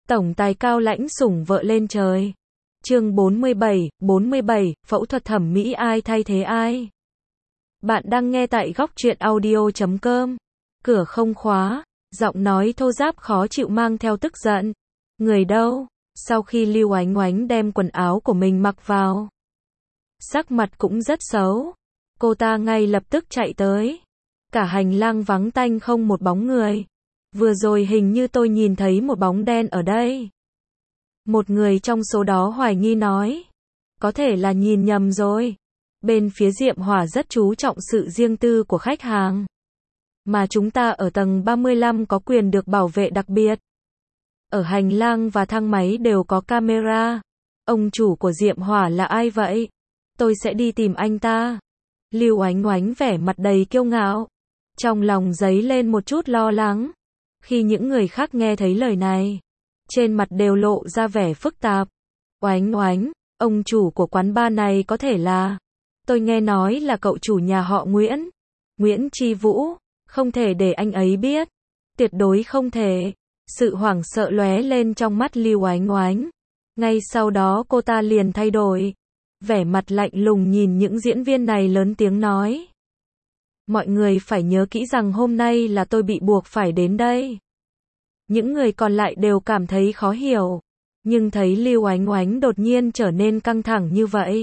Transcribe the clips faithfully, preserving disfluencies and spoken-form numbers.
Tổng tài cao lãnh sủng vợ lên trời. Chương bốn mươi bảy, bốn mươi bảy, phẫu thuật thẩm mỹ ai thay thế ai? Bạn đang nghe tại góc truyện audio chấm com. Cửa không khóa, giọng nói thô ráp khó chịu mang theo tức giận. Người đâu? Sau khi Lưu Oánh Oánh đem quần áo của mình mặc vào, sắc mặt cũng rất xấu. Cô ta ngay lập tức chạy tới. Cả hành lang vắng tanh không một bóng người. Vừa rồi hình như tôi nhìn thấy một bóng đen ở đây. Một người trong số đó hoài nghi nói. Có thể là nhìn nhầm rồi. Bên phía Diệm Hỏa rất chú trọng sự riêng tư của khách hàng. Mà chúng ta ở tầng ba mươi lăm có quyền được bảo vệ đặc biệt. Ở hành lang và thang máy đều có camera. Ông chủ của Diệm Hỏa là ai vậy? Tôi sẽ đi tìm anh ta. Lưu Oánh Oánh vẻ mặt đầy kiêu ngạo. Trong lòng dấy lên một chút lo lắng. Khi những người khác nghe thấy lời này, trên mặt đều lộ ra vẻ phức tạp. Oánh Oánh, ông chủ của quán bar này có thể là... Tôi nghe nói là cậu chủ nhà họ Nguyễn. Nguyễn Chi Vũ, không thể để anh ấy biết. Tuyệt đối không thể. Sự hoảng sợ lóe lên trong mắt Lưu Oánh Oánh. Ngay sau đó cô ta liền thay đổi. Vẻ mặt lạnh lùng nhìn những diễn viên này lớn tiếng nói. Mọi người phải nhớ kỹ rằng hôm nay là tôi bị buộc phải đến đây. Những người còn lại đều cảm thấy khó hiểu. Nhưng thấy Lưu Oánh Oánh đột nhiên trở nên căng thẳng như vậy.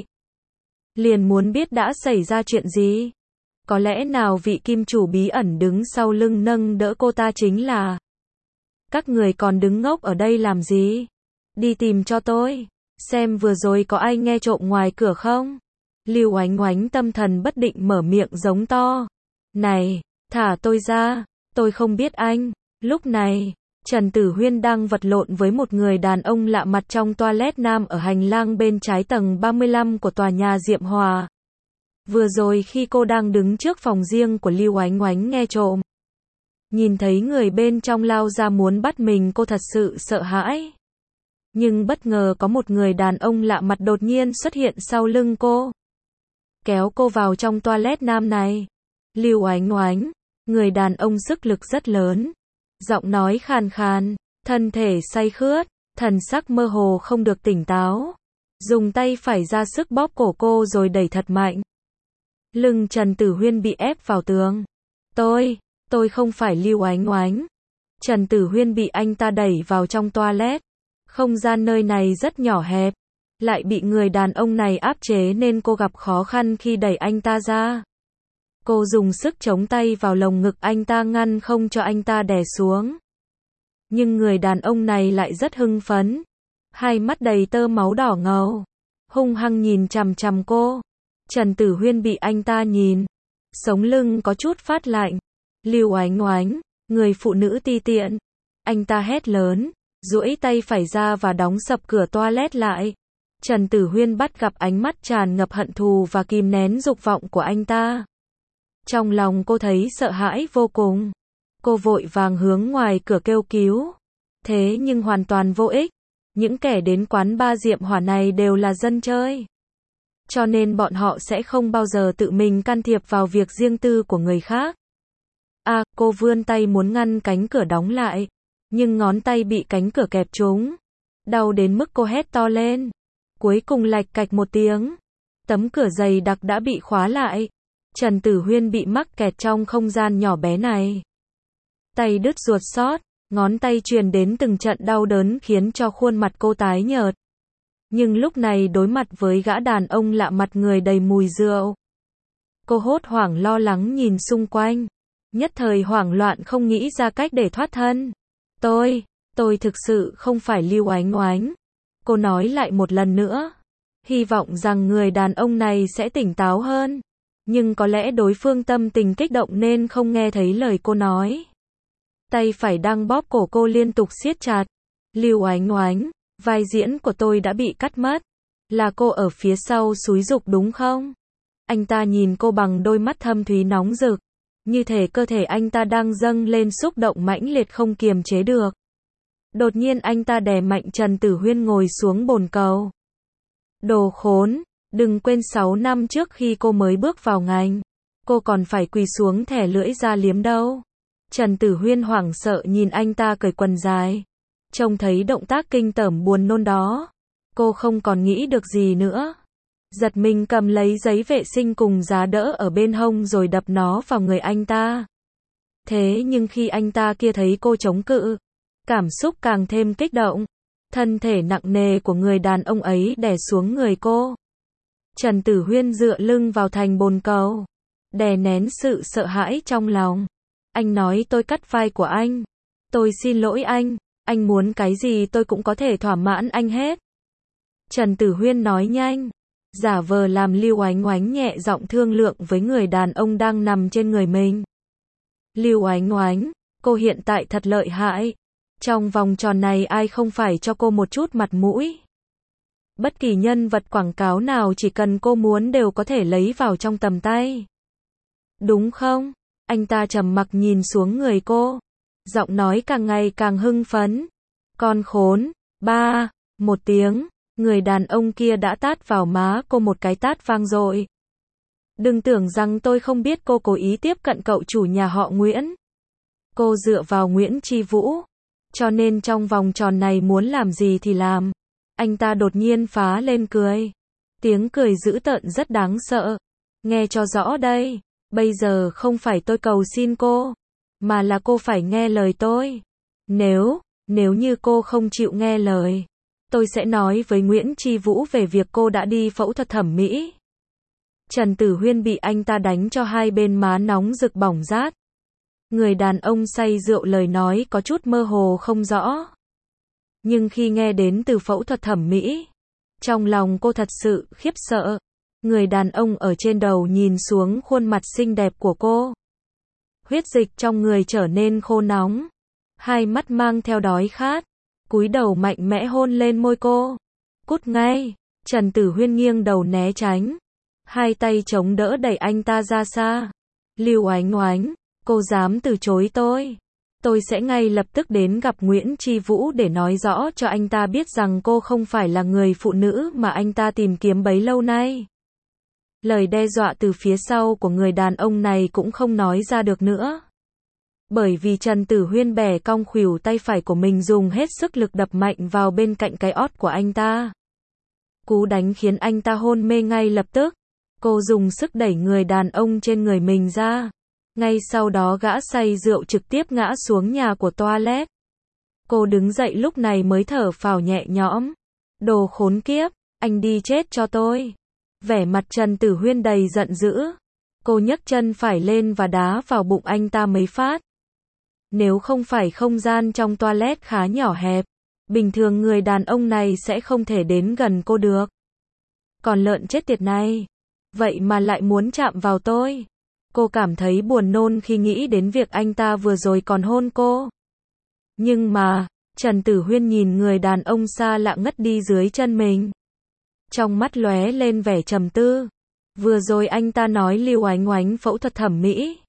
Liền muốn biết đã xảy ra chuyện gì. Có lẽ nào vị kim chủ bí ẩn đứng sau lưng nâng đỡ cô ta chính là... Các người còn đứng ngốc ở đây làm gì? Đi tìm cho tôi. Xem vừa rồi có ai nghe trộm ngoài cửa không? Lưu Oánh Oánh tâm thần bất định mở miệng giống to. Này, thả tôi ra, tôi không biết anh. Lúc này, Trần Tử Huyên đang vật lộn với một người đàn ông lạ mặt trong toilet nam ở hành lang bên trái tầng ba mươi lăm của tòa nhà Diệm Hòa. Vừa rồi khi cô đang đứng trước phòng riêng của Lưu Oánh Oánh nghe trộm, nhìn thấy người bên trong lao ra muốn bắt mình, cô thật sự sợ hãi. Nhưng bất ngờ có một người đàn ông lạ mặt đột nhiên xuất hiện sau lưng cô, kéo cô vào trong toilet nam này. Lưu Oánh Oánh, người đàn ông sức lực rất lớn, giọng nói khàn khàn, thân thể say khướt, thần sắc mơ hồ không được tỉnh táo, dùng tay phải ra sức bóp cổ cô rồi đẩy thật mạnh. Lưng Trần Tử Huyên bị ép vào tường. Tôi, tôi không phải Lưu Oánh Oánh. Trần Tử Huyên bị anh ta đẩy vào trong toilet. Không gian nơi này rất nhỏ hẹp, lại bị người đàn ông này áp chế nên cô gặp khó khăn khi đẩy anh ta ra. Cô dùng sức chống tay vào lồng ngực anh ta ngăn không cho anh ta đè xuống. Nhưng người đàn ông này lại rất hưng phấn. Hai mắt đầy tơ máu đỏ ngầu, hung hăng nhìn chằm chằm cô. Trần Tử Huyên bị anh ta nhìn, sống lưng có chút phát lạnh. Lưu Oánh Oánh, người phụ nữ ti tiện. Anh ta hét lớn, duỗi tay phải ra và đóng sập cửa toilet lại. Trần Tử Huyên bắt gặp ánh mắt tràn ngập hận thù và kìm nén dục vọng của anh ta. Trong lòng cô thấy sợ hãi vô cùng. Cô vội vàng hướng ngoài cửa kêu cứu. Thế nhưng hoàn toàn vô ích. Những kẻ đến quán bar Diệm Hỏa này đều là dân chơi. Cho nên bọn họ sẽ không bao giờ tự mình can thiệp vào việc riêng tư của người khác. À, cô vươn tay muốn ngăn cánh cửa đóng lại. Nhưng ngón tay bị cánh cửa kẹp trúng. Đau đến mức cô hét to lên. Cuối cùng lạch cạch một tiếng. Tấm cửa dày đặc đã bị khóa lại. Trần Tử Huyên bị mắc kẹt trong không gian nhỏ bé này. Tay đứt ruột xót, ngón tay truyền đến từng trận đau đớn khiến cho khuôn mặt cô tái nhợt. Nhưng lúc này đối mặt với gã đàn ông lạ mặt người đầy mùi rượu. Cô hốt hoảng lo lắng nhìn xung quanh. Nhất thời hoảng loạn không nghĩ ra cách để thoát thân. Tôi, tôi thực sự không phải Lưu Oánh Oánh. Cô nói lại một lần nữa. Hy vọng rằng người đàn ông này sẽ tỉnh táo hơn. Nhưng có lẽ đối phương tâm tình kích động nên không nghe thấy lời cô nói. Tay phải đang bóp cổ cô liên tục siết chặt. Lưu Oánh Oánh, vai diễn của tôi đã bị cắt mất. Là cô ở phía sau xúi giục đúng không? Anh ta nhìn cô bằng đôi mắt thâm thúy nóng rực. Như thể cơ thể anh ta đang dâng lên xúc động mãnh liệt không kiềm chế được. Đột nhiên anh ta đè mạnh Trần Tử Huyên ngồi xuống bồn cầu. Đồ khốn, đừng quên sáu năm trước khi cô mới bước vào ngành, cô còn phải quỳ xuống thẻ lưỡi ra liếm đâu. Trần Tử Huyên hoảng sợ nhìn anh ta cởi quần dài. Trông thấy động tác kinh tởm buồn nôn đó, cô không còn nghĩ được gì nữa. Giật mình cầm lấy giấy vệ sinh cùng giá đỡ ở bên hông rồi đập nó vào người anh ta. Thế nhưng khi anh ta kia thấy cô chống cự, cảm xúc càng thêm kích động. Thân thể nặng nề của người đàn ông ấy đè xuống người cô. Trần Tử Huyên dựa lưng vào thành bồn cầu, đè nén sự sợ hãi trong lòng. Anh nói tôi cắt vai của anh. Tôi xin lỗi anh, anh muốn cái gì tôi cũng có thể thỏa mãn anh hết. Trần Tử Huyên nói nhanh, giả vờ làm Lưu Oánh Oánh nhẹ giọng thương lượng với người đàn ông đang nằm trên người mình. Lưu Oánh Oánh, cô hiện tại thật lợi hại. Trong vòng tròn này ai không phải cho cô một chút mặt mũi. Bất kỳ nhân vật quảng cáo nào chỉ cần cô muốn đều có thể lấy vào trong tầm tay. Đúng không? Anh ta trầm mặc nhìn xuống người cô. Giọng nói càng ngày càng hưng phấn. Con khốn. Ba. Một tiếng. Người đàn ông kia đã tát vào má cô một cái tát vang dội. Đừng tưởng rằng tôi không biết cô cố ý tiếp cận cậu chủ nhà họ Nguyễn. Cô dựa vào Nguyễn Chi Vũ. Cho nên trong vòng tròn này muốn làm gì thì làm. Anh ta đột nhiên phá lên cười. Tiếng cười dữ tợn rất đáng sợ. Nghe cho rõ đây. Bây giờ không phải tôi cầu xin cô, mà là cô phải nghe lời tôi. Nếu, nếu như cô không chịu nghe lời, tôi sẽ nói với Nguyễn Chi Vũ về việc cô đã đi phẫu thuật thẩm mỹ. Trần Tử Huyên bị anh ta đánh cho hai bên má nóng rực bỏng rát. Người đàn ông say rượu lời nói có chút mơ hồ không rõ. Nhưng khi nghe đến từ phẫu thuật thẩm mỹ, trong lòng cô thật sự khiếp sợ. Người đàn ông ở trên đầu nhìn xuống khuôn mặt xinh đẹp của cô. Huyết dịch trong người trở nên khô nóng. Hai mắt mang theo đói khát. Cúi đầu mạnh mẽ hôn lên môi cô. Cút ngay. Trần Tử Huyên nghiêng đầu né tránh. Hai tay chống đỡ đẩy anh ta ra xa. Lưu Oánh Oánh, cô dám từ chối tôi. Tôi sẽ ngay lập tức đến gặp Nguyễn Chi Vũ để nói rõ cho anh ta biết rằng cô không phải là người phụ nữ mà anh ta tìm kiếm bấy lâu nay. Lời đe dọa từ phía sau của người đàn ông này cũng không nói ra được nữa. Bởi vì Trần Tử Huyên bẻ cong khuỷu tay phải của mình dùng hết sức lực đập mạnh vào bên cạnh cái ót của anh ta. Cú đánh khiến anh ta hôn mê ngay lập tức. Cô dùng sức đẩy người đàn ông trên người mình ra. Ngay sau đó gã say rượu trực tiếp ngã xuống nhà của toilet. Cô đứng dậy lúc này mới thở phào nhẹ nhõm. Đồ khốn kiếp, anh đi chết cho tôi. Vẻ mặt Trần Tử Huyên đầy giận dữ. Cô nhấc chân phải lên và đá vào bụng anh ta mấy phát. Nếu không phải không gian trong toilet khá nhỏ hẹp, bình thường người đàn ông này sẽ không thể đến gần cô được. Còn lợn chết tiệt này, vậy mà lại muốn chạm vào tôi. Cô cảm thấy buồn nôn khi nghĩ đến việc anh ta vừa rồi còn hôn cô. Nhưng mà, Trần Tử Huyên nhìn người đàn ông xa lạ ngất đi dưới chân mình. Trong mắt lóe lên vẻ trầm tư. Vừa rồi anh ta nói Lưu Oánh Oánh phẫu thuật thẩm mỹ.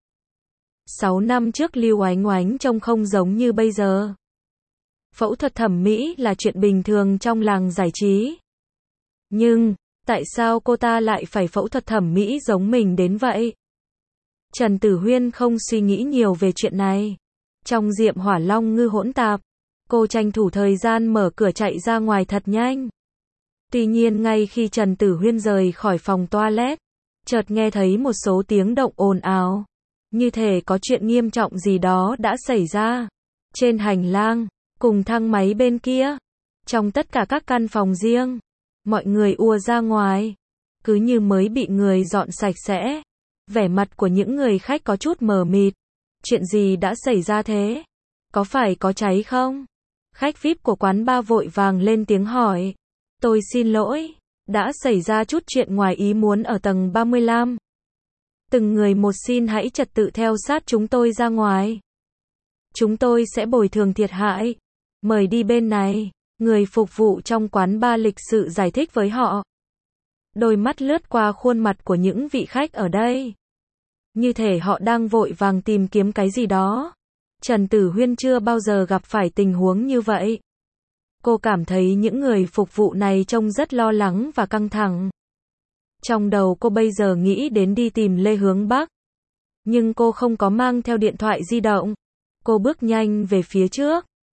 Sáu năm trước Lưu Oánh Oánh trông không giống như bây giờ. Phẫu thuật thẩm mỹ là chuyện bình thường trong làng giải trí. Nhưng, tại sao cô ta lại phải phẫu thuật thẩm mỹ giống mình đến vậy? Trần Tử Huyên không suy nghĩ nhiều về chuyện này. Trong Diệm Hỏa Long Ngư hỗn tạp, cô tranh thủ thời gian mở cửa chạy ra ngoài thật nhanh. Tuy nhiên ngay khi Trần Tử Huyên rời khỏi phòng toilet, chợt nghe thấy một số tiếng động ồn ào. Như thể có chuyện nghiêm trọng gì đó đã xảy ra. Trên hành lang, cùng thang máy bên kia, trong tất cả các căn phòng riêng, mọi người ùa ra ngoài. Cứ như mới bị người dọn sạch sẽ. Vẻ mặt của những người khách có chút mờ mịt. Chuyện gì đã xảy ra thế? Có phải có cháy không? Khách vi ai pi của quán bar vội vàng lên tiếng hỏi. Tôi xin lỗi, đã xảy ra chút chuyện ngoài ý muốn ở tầng ba mươi lăm. Từng người một xin hãy trật tự theo sát chúng tôi ra ngoài. Chúng tôi sẽ bồi thường thiệt hại. Mời đi bên này. Người phục vụ trong quán bar lịch sự giải thích với họ. Đôi mắt lướt qua khuôn mặt của những vị khách ở đây. Như thể họ đang vội vàng tìm kiếm cái gì đó. Trần Tử Huyên chưa bao giờ gặp phải tình huống như vậy. Cô cảm thấy những người phục vụ này trông rất lo lắng và căng thẳng. Trong đầu cô bây giờ nghĩ đến đi tìm Lê Hướng Bắc. Nhưng cô không có mang theo điện thoại di động. Cô bước nhanh về phía trước.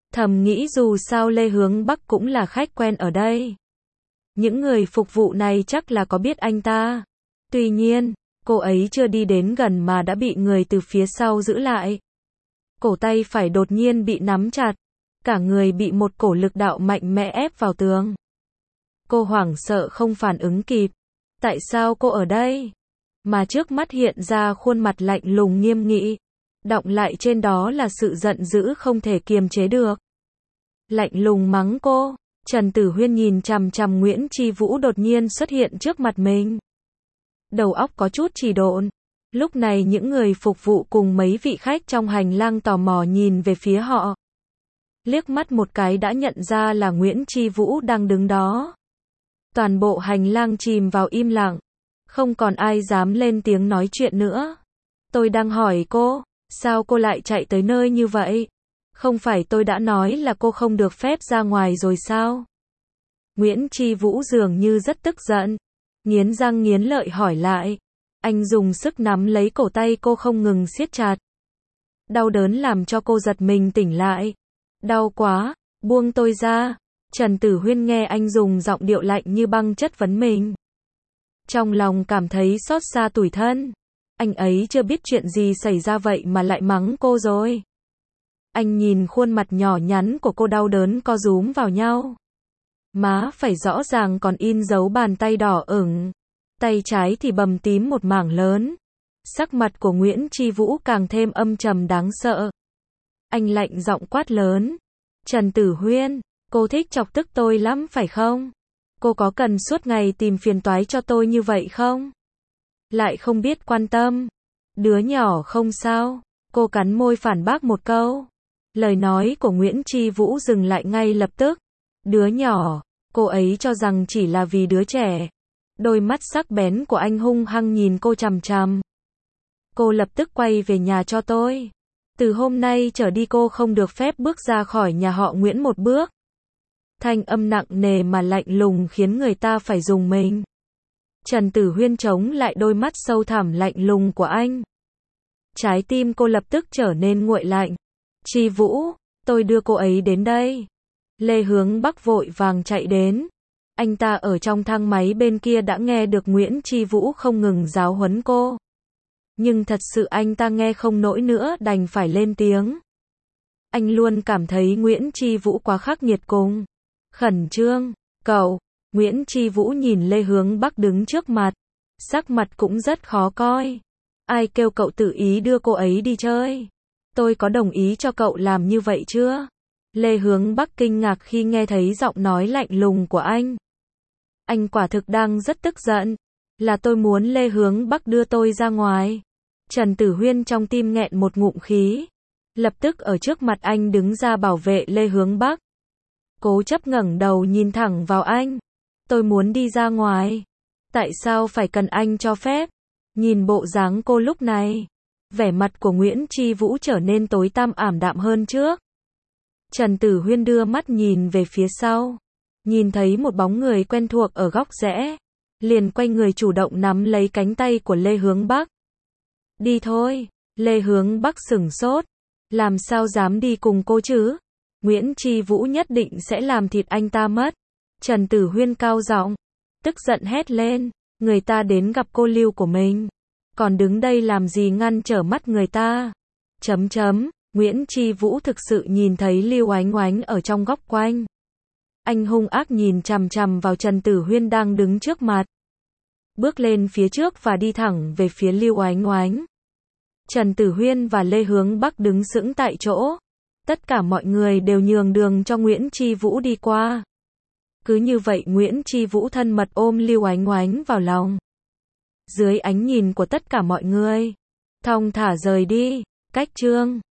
Thầm nghĩ dù sao Lê Hướng Bắc cũng là khách quen ở đây. Những người phục vụ này chắc là có biết anh ta. Tuy nhiên, cô ấy chưa đi đến gần mà đã bị người từ phía sau giữ lại. Cổ tay phải đột nhiên bị nắm chặt. Cả người bị một cổ lực đạo mạnh mẽ ép vào tường. Cô hoảng sợ không phản ứng kịp. Tại sao cô ở đây? Mà trước mắt hiện ra khuôn mặt lạnh lùng nghiêm nghị. Đọng lại trên đó là sự giận dữ không thể kiềm chế được. Lạnh lùng mắng cô. Trần Tử Huyên nhìn chằm chằm Nguyễn Chi Vũ đột nhiên xuất hiện trước mặt mình. Đầu óc có chút trì độn. Lúc này những người phục vụ cùng mấy vị khách trong hành lang tò mò nhìn về phía họ. Liếc mắt một cái đã nhận ra là Nguyễn Chi Vũ đang đứng đó. Toàn bộ hành lang chìm vào im lặng. Không còn ai dám lên tiếng nói chuyện nữa. Tôi đang hỏi cô, sao cô lại chạy tới nơi như vậy? Không phải tôi đã nói là cô không được phép ra ngoài rồi sao? Nguyễn Chi Vũ dường như rất tức giận. Nghiến răng nghiến lợi hỏi lại. Anh dùng sức nắm lấy cổ tay cô không ngừng siết chặt. Đau đớn làm cho cô giật mình tỉnh lại. Đau quá, buông tôi ra. Trần Tử Huyên nghe anh dùng giọng điệu lạnh như băng chất vấn mình. Trong lòng cảm thấy xót xa tủi thân. Anh ấy chưa biết chuyện gì xảy ra vậy mà lại mắng cô rồi. Anh nhìn khuôn mặt nhỏ nhắn của cô đau đớn co rúm vào nhau. Má phải rõ ràng còn in dấu bàn tay đỏ ửng. Tay trái thì bầm tím một mảng lớn. Sắc mặt của Nguyễn Chi Vũ càng thêm âm trầm đáng sợ. Anh lạnh giọng quát lớn. Trần Tử Huyên, cô thích chọc tức tôi lắm phải không? Cô có cần suốt ngày tìm phiền toái cho tôi như vậy không? Lại không biết quan tâm. Đứa nhỏ không sao. Cô cắn môi phản bác một câu. Lời nói của Nguyễn Chi Vũ dừng lại ngay lập tức. Đứa nhỏ, cô ấy cho rằng chỉ là vì đứa trẻ. Đôi mắt sắc bén của anh hung hăng nhìn cô chằm chằm. Cô lập tức quay về nhà cho tôi. Từ hôm nay trở đi cô không được phép bước ra khỏi nhà họ Nguyễn một bước. Thanh âm nặng nề mà lạnh lùng khiến người ta phải rùng mình. Trần Tử Huyên chống lại đôi mắt sâu thẳm lạnh lùng của anh. Trái tim cô lập tức trở nên nguội lạnh. Chi Vũ, tôi đưa cô ấy đến đây. Lê Hướng Bắc vội vàng chạy đến. Anh ta ở trong thang máy bên kia đã nghe được Nguyễn Chi Vũ không ngừng giáo huấn cô. Nhưng thật sự anh ta nghe không nổi nữa đành phải lên tiếng. Anh luôn cảm thấy Nguyễn Chi Vũ quá khắc nghiệt cùng. Khẩn trương, cậu. Nguyễn Chi Vũ nhìn Lê Hướng Bắc đứng trước mặt. Sắc mặt cũng rất khó coi. Ai kêu cậu tự ý đưa cô ấy đi chơi? Tôi có đồng ý cho cậu làm như vậy chưa? Lê Hướng Bắc kinh ngạc khi nghe thấy giọng nói lạnh lùng của anh. Anh quả thực đang rất tức giận. Là tôi muốn Lê Hướng Bắc đưa tôi ra ngoài. Trần Tử Huyên trong tim nghẹn một ngụm khí. Lập tức ở trước mặt anh đứng ra bảo vệ Lê Hướng Bắc. Cố chấp ngẩng đầu nhìn thẳng vào anh. Tôi muốn đi ra ngoài. Tại sao phải cần anh cho phép? Nhìn bộ dáng cô lúc này. Vẻ mặt của Nguyễn Chi Vũ trở nên tối tăm ảm đạm hơn trước. Trần Tử Huyên đưa mắt nhìn về phía sau. Nhìn thấy một bóng người quen thuộc ở góc rẽ. Liền quay người chủ động nắm lấy cánh tay của Lê Hướng Bắc. Đi thôi. Lê Hướng Bắc sửng sốt. Làm sao dám đi cùng cô chứ? Nguyễn Chi Vũ nhất định sẽ làm thịt anh ta mất. Trần Tử Huyên cao giọng, tức giận hét lên. Người ta đến gặp cô Lưu của mình. Còn đứng đây làm gì ngăn trở mắt người ta? Chấm chấm. Nguyễn Chi Vũ thực sự nhìn thấy Lưu Oánh Oánh ở trong góc quanh. Anh hung ác nhìn chằm chằm vào Trần Tử Huyên đang đứng trước mặt. Bước lên phía trước và đi thẳng về phía Lưu Oánh Oánh. Trần Tử Huyên và Lê Hướng Bắc đứng sững tại chỗ. Tất cả mọi người đều nhường đường cho Nguyễn Chi Vũ đi qua. Cứ như vậy Nguyễn Chi Vũ thân mật ôm Lưu Oánh Oánh vào lòng. Dưới ánh nhìn của tất cả mọi người, thong thả rời đi. Cách chương